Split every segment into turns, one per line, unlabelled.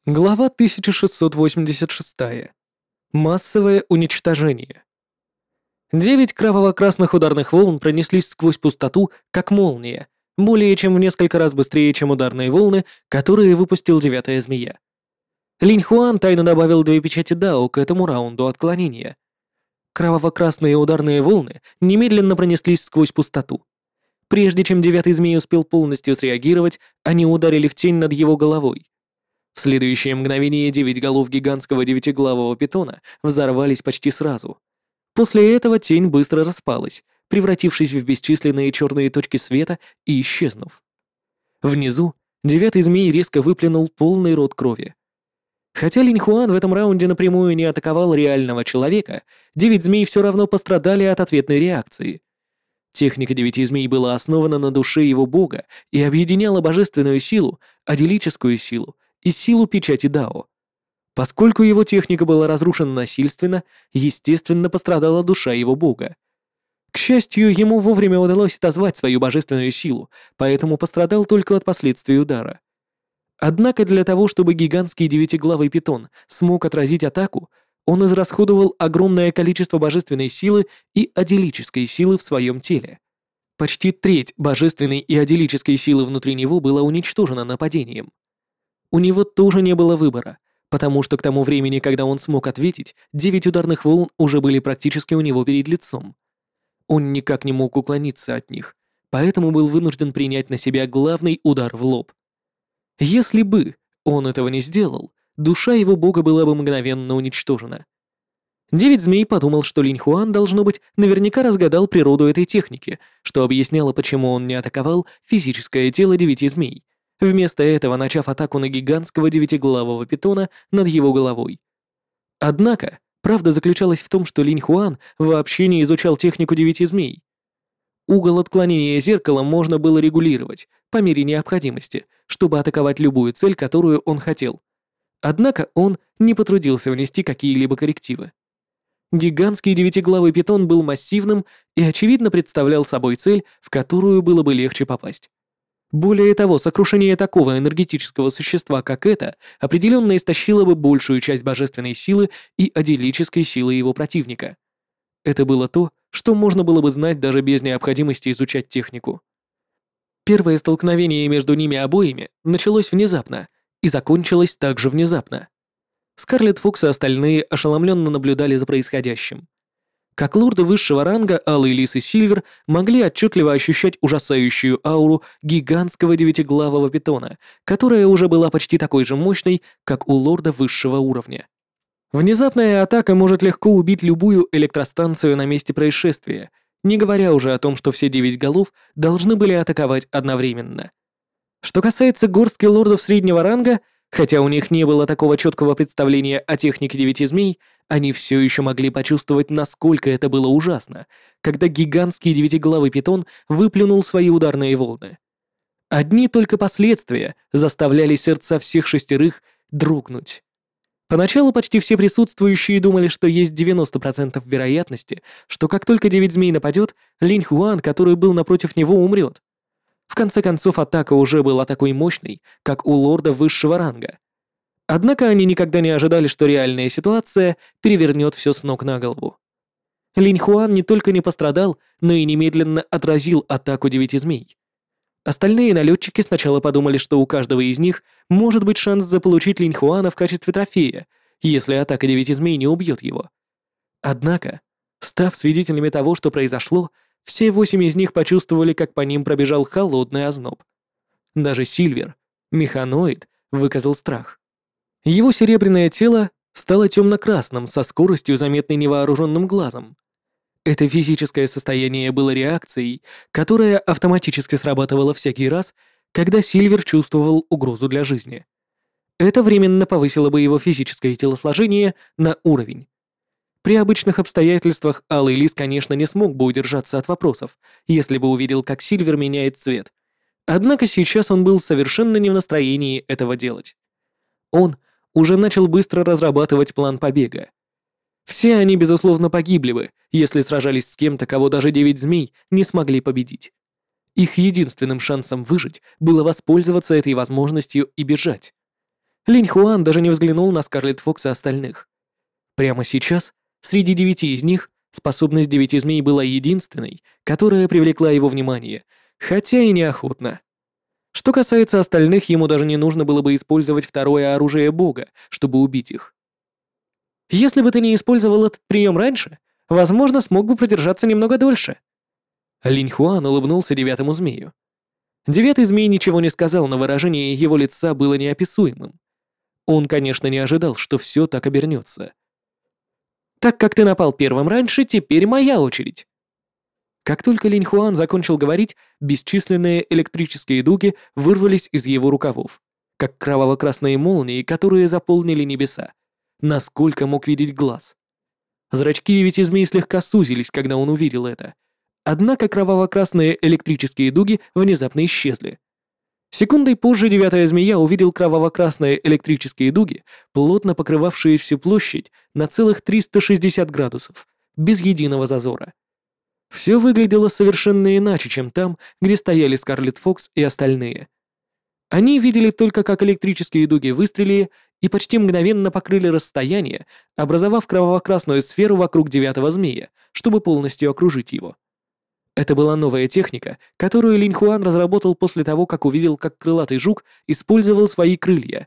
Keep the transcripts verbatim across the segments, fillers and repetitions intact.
Глава тысяча шестьсот восемьдесят шесть. Массовое уничтожение. Девять кроваво-красных ударных волн пронеслись сквозь пустоту, как молния, более чем в несколько раз быстрее, чем ударные волны, которые выпустил девятая змея. Линь Хуан тайно добавил две печати Дао к этому раунду отклонения. Кроваво-красные ударные волны немедленно пронеслись сквозь пустоту. Прежде чем девятый змей успел полностью среагировать, они ударили в тень над его головой. В следующее мгновение девять голов гигантского девятиглавого питона взорвались почти сразу. После этого тень быстро распалась, превратившись в бесчисленные черные точки света и исчезнув. Внизу девятый змей резко выплюнул полный рот крови. Хотя Линь Хуан в этом раунде напрямую не атаковал реального человека, девять змей все равно пострадали от ответной реакции. Техника девяти змей была основана на душе его бога и объединяла божественную силу, аделическую силу и силу печати Дао. Поскольку его техника была разрушена насильственно, естественно, пострадала душа его бога. К счастью, ему вовремя удалось отозвать свою божественную силу, поэтому пострадал только от последствий удара. Однако для того, чтобы гигантский девятиглавый питон смог отразить атаку, он израсходовал огромное количество божественной силы и аделической силы в своем теле. Почти треть божественной и аделической силы внутри него была уничтожена нападением. У него тоже не было выбора, потому что к тому времени, когда он смог ответить, девять ударных волн уже были практически у него перед лицом. Он никак не мог уклониться от них, поэтому был вынужден принять на себя главный удар в лоб. Если бы он этого не сделал, душа его бога была бы мгновенно уничтожена. Девять змей подумал, что Линь Хуан, должно быть, наверняка разгадал природу этой техники, что объясняло, почему он не атаковал физическое тело девяти змей, вместо этого начав атаку на гигантского девятиглавого питона над его головой. Однако, правда заключалась в том, что Линь Хуан вообще не изучал технику девяти змей. Угол отклонения зеркала можно было регулировать по мере необходимости, чтобы атаковать любую цель, которую он хотел. Однако он не потрудился внести какие-либо коррективы. Гигантский девятиглавый питон был массивным и, очевидно, представлял собой цель, в которую было бы легче попасть. Более того, сокрушение такого энергетического существа, как это, определенно истощило бы большую часть божественной силы и аделической силы его противника. Это было то, что можно было бы знать даже без необходимости изучать технику. Первое столкновение между ними обоими началось внезапно и закончилось также внезапно. Скарлетт Фокс и остальные ошеломленно наблюдали за происходящим. Как лорды высшего ранга, Алый Лис и Сильвер могли отчетливо ощущать ужасающую ауру гигантского девятиглавого питона, которая уже была почти такой же мощной, как у лорда высшего уровня. Внезапная атака может легко убить любую электростанцию на месте происшествия, не говоря уже о том, что все девять голов должны были атаковать одновременно. Что касается горстки лордов среднего ранга, хотя у них не было такого четкого представления о технике девяти змей, они все еще могли почувствовать, насколько это было ужасно, когда гигантский девятиглавый питон выплюнул свои ударные волны. Одни только последствия заставляли сердца всех шестерых дрогнуть. Поначалу почти все присутствующие думали, что есть девяносто процентов вероятности, что как только девять змей нападет, Линь Хуан, который был напротив него, умрет. В конце концов, атака уже была такой мощной, как у лорда высшего ранга. Однако они никогда не ожидали, что реальная ситуация перевернет все с ног на голову. Линь Хуан не только не пострадал, но и немедленно отразил атаку девяти змей. Остальные налетчики сначала подумали, что у каждого из них может быть шанс заполучить Линь Хуана в качестве трофея, если атака девяти змей не убьет его. Однако, став свидетелями того, что произошло, все восемь из них почувствовали, как по ним пробежал холодный озноб. Даже Сильвер, механоид, выказал страх. Его серебряное тело стало темно-красным со скоростью, заметной невооруженным глазом. Это физическое состояние было реакцией, которая автоматически срабатывала всякий раз, когда Сильвер чувствовал угрозу для жизни. Это временно повысило бы его физическое телосложение на уровень. При обычных обстоятельствах Алый Лис, конечно, не смог бы удержаться от вопросов, если бы увидел, как Сильвер меняет цвет. Однако сейчас он был совершенно не в настроении этого делать. Он уже начал быстро разрабатывать план побега. Все они, безусловно, погибли бы, если сражались с кем-то, кого даже девять змей не смогли победить. Их единственным шансом выжить было воспользоваться этой возможностью и бежать. Линь Хуан даже не взглянул на Скарлетт Фокс и остальных. Прямо сейчас, среди девяти из них, способность девяти змей была единственной, которая привлекла его внимание, хотя и неохотно. Что касается остальных, ему даже не нужно было бы использовать второе оружие бога, чтобы убить их. Если бы ты не использовал этот прием раньше, возможно, смог бы продержаться немного дольше. Линь Хуан улыбнулся девятому змею. Девятый змей ничего не сказал, но выражение его лица было неописуемым. Он, конечно, не ожидал, что все так обернется. «Так как ты напал первым раньше, теперь моя очередь». Как только Линь Хуан закончил говорить, бесчисленные электрические дуги вырвались из его рукавов, как кроваво-красные молнии, которые заполнили небеса, насколько мог видеть глаз. Зрачки девяти змей слегка сузились, когда он увидел это. Однако кроваво-красные электрические дуги внезапно исчезли. Секундой позже девятая змея увидел кроваво-красные электрические дуги, плотно покрывавшие всю площадь на целых триста шестьдесят градусов, без единого зазора. Все выглядело совершенно иначе, чем там, где стояли Скарлетт Фокс и остальные. Они видели только, как электрические дуги выстрелили и почти мгновенно покрыли расстояние, образовав кроваво-красную сферу вокруг девятого змея, чтобы полностью окружить его. Это была новая техника, которую Линь Хуан разработал после того, как увидел, как крылатый жук использовал свои крылья.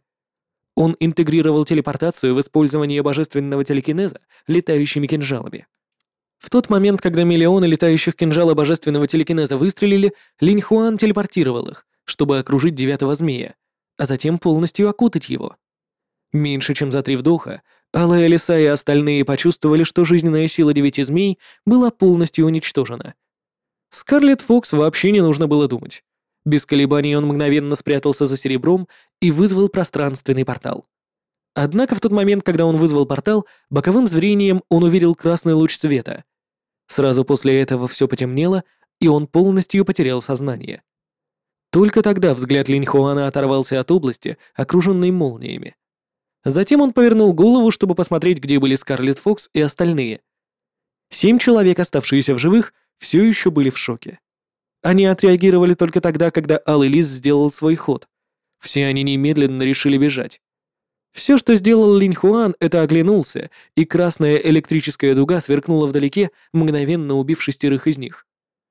Он интегрировал телепортацию в использование божественного телекинеза летающими кинжалами. В тот момент, когда миллионы летающих кинжала божественного телекинеза выстрелили, Линь Хуан телепортировал их, чтобы окружить девятого змея, а затем полностью окутать его. Меньше чем за три вдоха, Алая Лиса и остальные почувствовали, что жизненная сила девяти змей была полностью уничтожена. Скарлетт Фокс вообще не нужно было думать. Без колебаний он мгновенно спрятался за серебром и вызвал пространственный портал. Однако в тот момент, когда он вызвал портал, боковым зрением он увидел красный луч света. Сразу после этого все потемнело, и он полностью потерял сознание. Только тогда взгляд Линь Хуана оторвался от области, окруженной молниями. Затем он повернул голову, чтобы посмотреть, где были Скарлетт Фокс и остальные. Семь человек, оставшиеся в живых, все еще были в шоке. Они отреагировали только тогда, когда Алый Лис сделал свой ход. Все они немедленно решили бежать. Все, что сделал Линь Хуан, это оглянулся, и красная электрическая дуга сверкнула вдалеке, мгновенно убив шестерых из них.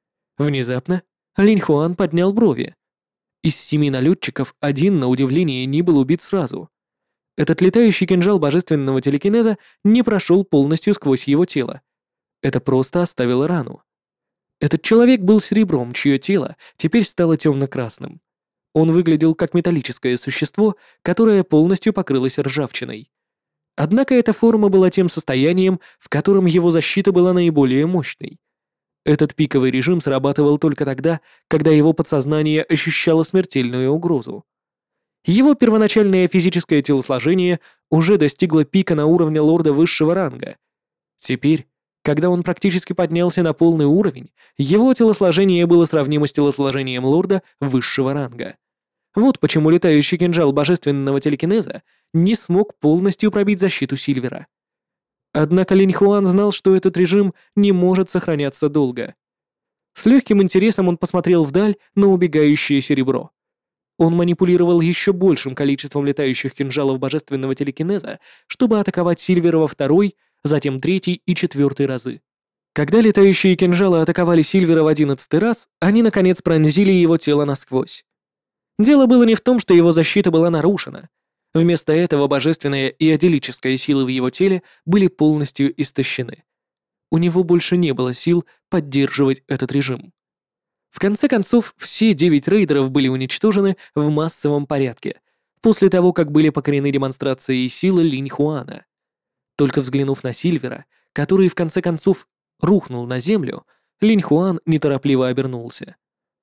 Внезапно Линь Хуан поднял брови. Из семи налетчиков один, на удивление, не был убит сразу. Этот летающий кинжал божественного телекинеза не прошел полностью сквозь его тело. Это просто оставило рану. Этот человек был серебром, чье тело теперь стало темно-красным. Он выглядел как металлическое существо, которое полностью покрылось ржавчиной. Однако эта форма была тем состоянием, в котором его защита была наиболее мощной. Этот пиковый режим срабатывал только тогда, когда его подсознание ощущало смертельную угрозу. Его первоначальное физическое телосложение уже достигло пика на уровне лорда высшего ранга. Теперь, когда он практически поднялся на полный уровень, его телосложение было сравнимо с телосложением лорда высшего ранга. Вот почему летающий кинжал божественного телекинеза не смог полностью пробить защиту Сильвера. Однако Линь Хуан знал, что этот режим не может сохраняться долго. С легким интересом он посмотрел вдаль на убегающее серебро. Он манипулировал еще большим количеством летающих кинжалов божественного телекинеза, чтобы атаковать Сильвера во второй, затем третий и четвертый разы. Когда летающие кинжалы атаковали Сильвера в одиннадцатый раз, они наконец пронзили его тело насквозь. Дело было не в том, что его защита была нарушена. Вместо этого божественная и адилическая силы в его теле были полностью истощены. У него больше не было сил поддерживать этот режим. В конце концов, все девять рейдеров были уничтожены в массовом порядке, после того, как были покорены демонстрации силы Линь Хуана. Только взглянув на Сильвера, который в конце концов рухнул на землю, Линь Хуан неторопливо обернулся.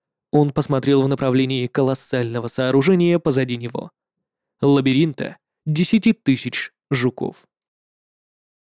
Он посмотрел в направлении колоссального сооружения позади него. Лабиринта десяти тысяч жуков.